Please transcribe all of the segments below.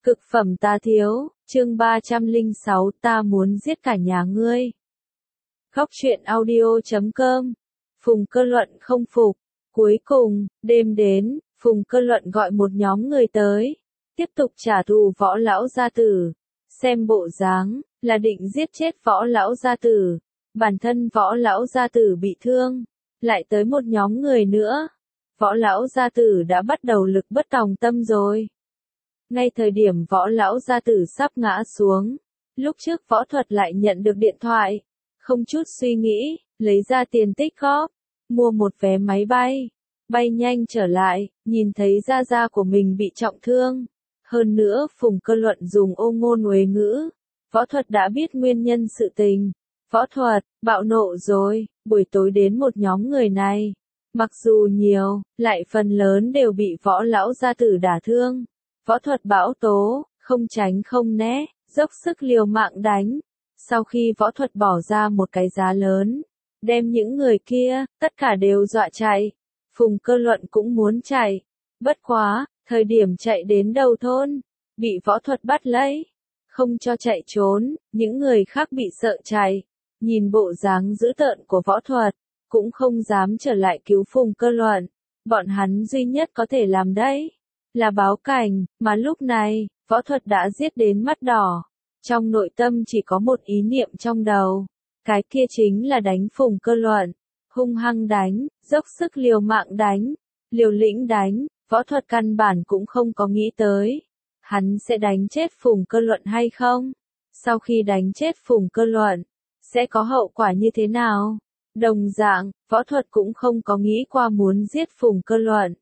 Cực phẩm ta thiếu, chương 306 ta muốn giết cả nhà ngươi. Khóc chuyện audio.com. Phùng Cơ Luận không phục. Cuối cùng, đêm đến, Phùng Cơ Luận gọi một nhóm người tới, tiếp tục trả thù Võ lão gia tử. Xem bộ dáng, là định giết chết Võ lão gia tử. Bản thân Võ lão gia tử bị thương, lại tới một nhóm người nữa. Võ lão gia tử đã bắt đầu lực bất tòng tâm rồi. Ngay thời điểm Võ lão gia tử sắp ngã xuống, lúc trước Võ Thuật lại nhận được điện thoại, không chút suy nghĩ, lấy ra tiền tích góp, mua một vé máy bay, bay nhanh trở lại, nhìn thấy gia gia của mình bị trọng thương. Hơn nữa Phùng Cơ Luận dùng ô ngôn uế ngữ, Võ Thuật đã biết nguyên nhân sự tình. Võ Thuật, bạo nộ rồi, buổi tối đến một nhóm người này, mặc dù nhiều, lại phần lớn đều bị Võ lão gia tử đả thương. Võ Thuật bão tố, không tránh không né, dốc sức liều mạng đánh. Sau khi Võ Thuật bỏ ra một cái giá lớn, đem những người kia, tất cả đều dọa chạy. Phùng Cơ Luận cũng muốn chạy. Bất quá, thời điểm chạy đến đầu thôn, bị Võ Thuật bắt lấy. Không cho chạy trốn, những người khác bị sợ chạy. Nhìn bộ dáng dữ tợn của Võ Thuật, cũng không dám trở lại cứu Phùng Cơ Luận. Bọn hắn duy nhất có thể làm đấy là báo cảnh, mà lúc này, Võ Thuật đã giết đến mắt đỏ. Trong nội tâm chỉ có một ý niệm trong đầu. Cái kia chính là đánh Phùng Cơ Luận. Hung hăng đánh, dốc sức liều mạng đánh, liều lĩnh đánh. Võ Thuật căn bản cũng không có nghĩ tới hắn sẽ đánh chết Phùng Cơ Luận hay không. Sau khi đánh chết Phùng Cơ Luận, sẽ có hậu quả như thế nào. Đồng dạng, Võ Thuật cũng không có nghĩ qua muốn giết Phùng Cơ Luận.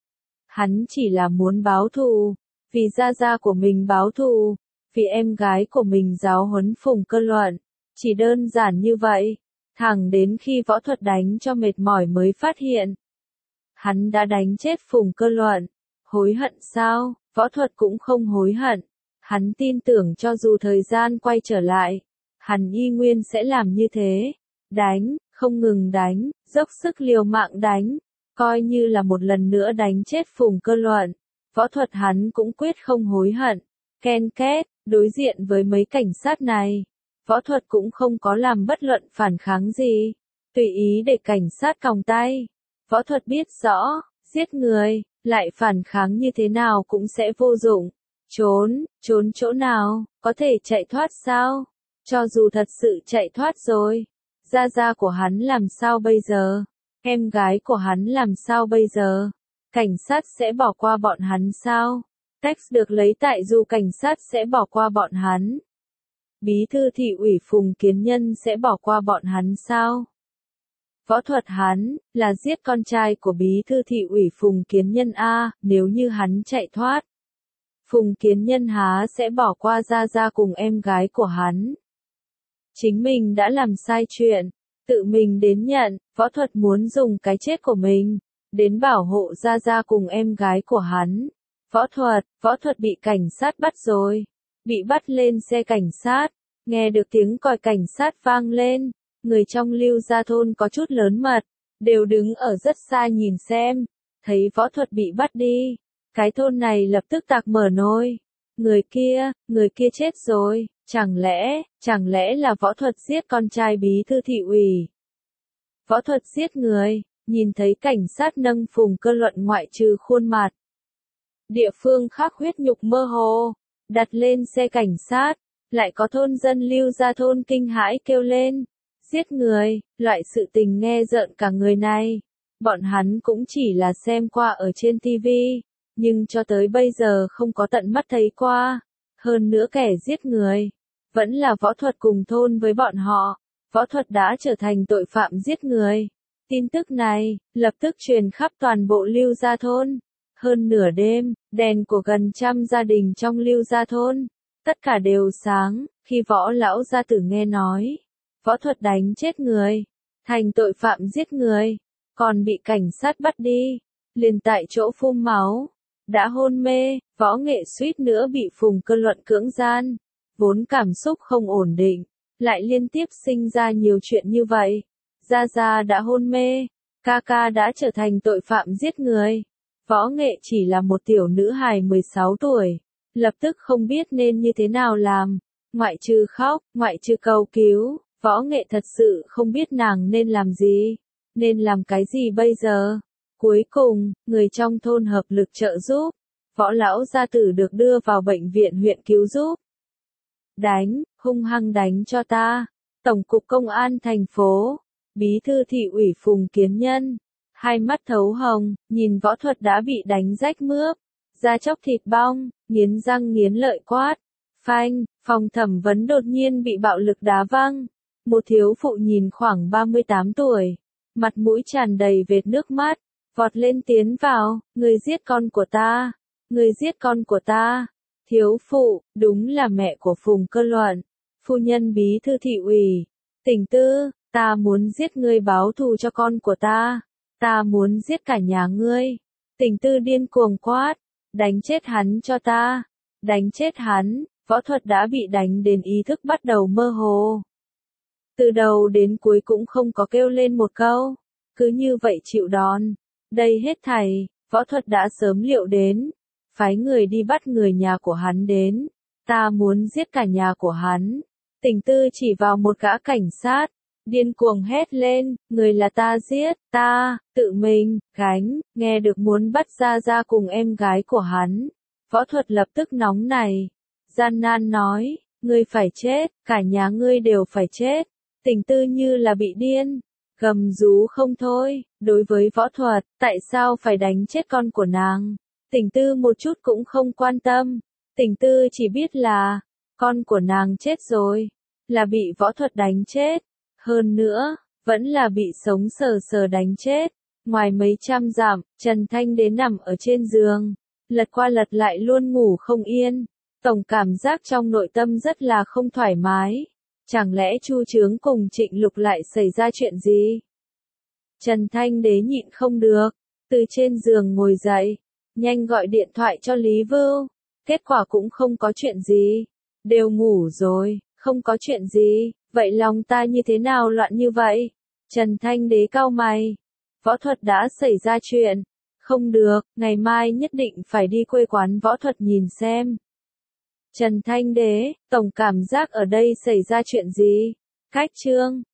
Hắn chỉ là muốn báo thù, vì gia gia của mình báo thù, vì em gái của mình giáo huấn Phùng Cơ Luận. Chỉ đơn giản như vậy, thẳng đến khi Võ Thuật đánh cho mệt mỏi mới phát hiện. Hắn đã đánh chết Phùng Cơ Luận. Hối hận sao? Võ Thuật cũng không hối hận. Hắn tin tưởng cho dù thời gian quay trở lại, hắn y nguyên sẽ làm như thế. Đánh, không ngừng đánh, dốc sức liều mạng đánh. Coi như là một lần nữa đánh chết Phùng Cơ Luận, Võ Thuật hắn cũng quyết không hối hận. Ken két, đối diện với mấy cảnh sát này, Võ Thuật cũng không có làm bất luận phản kháng gì, tùy ý để cảnh sát còng tay. Võ Thuật biết rõ, giết người, lại phản kháng như thế nào cũng sẽ vô dụng. Trốn chỗ nào, có thể chạy thoát sao? Cho dù thật sự chạy thoát rồi, gia gia của hắn làm sao bây giờ? Em gái của hắn làm sao bây giờ? Cảnh sát sẽ bỏ qua bọn hắn sao? Text được lấy tại dù cảnh sát sẽ bỏ qua bọn hắn. Bí thư thị ủy Phùng Kiến Nhân sẽ bỏ qua bọn hắn sao? Võ Thuật hắn, là giết con trai của bí thư thị ủy Phùng Kiến Nhân a, nếu như hắn chạy thoát. Phùng Kiến Nhân há sẽ bỏ qua gia gia cùng em gái của hắn. Chính mình đã làm sai chuyện, tự mình đến nhận. Võ Thuật muốn dùng cái chết của mình đến bảo hộ gia gia cùng em gái của hắn. Võ Thuật bị cảnh sát bắt rồi, bị bắt lên xe cảnh sát. Nghe được tiếng còi cảnh sát vang lên, người trong Lưu Gia thôn có chút lớn mật, đều đứng ở rất xa nhìn xem. Thấy Võ Thuật bị bắt đi, cái thôn này lập tức tạc mở nôi. Người kia chết rồi, chẳng lẽ là Võ Thuật giết con trai bí thư thị ủy? Võ Thuật giết người, nhìn thấy cảnh sát nâng Phùng Cơ Luận ngoại trừ khuôn mặt. Địa phương khác huyết nhục mơ hồ, đặt lên xe cảnh sát, lại có thôn dân Lưu Gia thôn kinh hãi kêu lên. Giết người, loại sự tình nghe rợn cả người này. Bọn hắn cũng chỉ là xem qua ở trên TV, nhưng cho tới bây giờ không có tận mắt thấy qua. Hơn nữa kẻ giết người, vẫn là Võ Thuật cùng thôn với bọn họ. Võ Thuật đã trở thành tội phạm giết người. Tin tức này, lập tức truyền khắp toàn bộ Lưu Gia thôn. Hơn nửa đêm, đèn của gần 100 gia đình trong Lưu Gia thôn, tất cả đều sáng, khi Võ lão gia tử nghe nói. Võ Thuật đánh chết người, thành tội phạm giết người, còn bị cảnh sát bắt đi, liền tại chỗ phun máu, đã hôn mê. Võ Nghệ suýt nữa bị Phùng Cơ Luận cưỡng gian, vốn cảm xúc không ổn định, lại liên tiếp sinh ra nhiều chuyện như vậy. Gia Gia đã hôn mê, ca ca đã trở thành tội phạm giết người. Võ Nghệ chỉ là một tiểu nữ hài 16 tuổi, lập tức không biết nên như thế nào làm, ngoại trừ khóc, ngoại trừ cầu cứu, Võ Nghệ thật sự không biết nàng nên làm gì, nên làm cái gì bây giờ. Cuối cùng, người trong thôn hợp lực trợ giúp, Võ lão gia tử được đưa vào bệnh viện huyện cứu giúp. Đánh, hung hăng đánh cho ta. Tổng cục Công an thành phố, bí thư thị ủy Phùng Kiến Nhân, hai mắt thấu hồng, nhìn Võ Thuật đã bị đánh rách mướp, da chóc thịt bong, nghiến răng nghiến lợi quát. Phanh, phòng thẩm vấn đột nhiên bị bạo lực đá văng. Một thiếu phụ nhìn khoảng 38 tuổi, mặt mũi tràn đầy vệt nước mắt, vọt lên tiến vào, người giết con của ta, người giết con của ta. Thiếu phụ, đúng là mẹ của Phùng Cơ Luận, phu nhân bí thư thị ủy. Tỉnh Tư, ta muốn giết ngươi báo thù cho con của ta muốn giết cả nhà ngươi. Tỉnh Tư điên cuồng quát, đánh chết hắn cho ta, đánh chết hắn. Võ Thuật đã bị đánh đến ý thức bắt đầu mơ hồ. Từ đầu đến cuối cũng không có kêu lên một câu, cứ như vậy chịu đòn. Đây hết thảy, Võ Thuật đã sớm liệu đến, phái người đi bắt người nhà của hắn đến, ta muốn giết cả nhà của hắn. Tỉnh Tư chỉ vào một gã cảnh sát, điên cuồng hét lên, người là ta giết, ta, tự mình, gánh, nghe được muốn bắt ra cùng em gái của hắn. Võ Thuật lập tức nóng này, gian nan nói, ngươi phải chết, cả nhà ngươi đều phải chết. Tỉnh Tư như là bị điên, gầm rú không thôi, đối với Võ Thuật, tại sao phải đánh chết con của nàng? Tỉnh Tư một chút cũng không quan tâm, Tỉnh Tư chỉ biết là, con của nàng chết rồi, là bị Võ Thuật đánh chết, hơn nữa, vẫn là bị sống sờ sờ đánh chết. Ngoài mấy trăm dặm, Trần Thanh Đế nằm ở trên giường, lật qua lật lại luôn ngủ không yên, tổng cảm giác trong nội tâm rất là không thoải mái. Chẳng lẽ Chu Chướng cùng Trịnh Lục lại xảy ra chuyện gì? Trần Thanh Đế nhịn không được, từ trên giường ngồi dậy, nhanh gọi điện thoại cho Lý Vưu, kết quả cũng không có chuyện gì, đều ngủ rồi, không có chuyện gì, vậy lòng ta như thế nào loạn như vậy? Trần Thanh Đế cau mày, Võ Thuật đã xảy ra chuyện, không được, ngày mai nhất định phải đi quê quán Võ Thuật nhìn xem. Trần Thanh Đế, tổng cảm giác ở đây xảy ra chuyện gì? Cách chương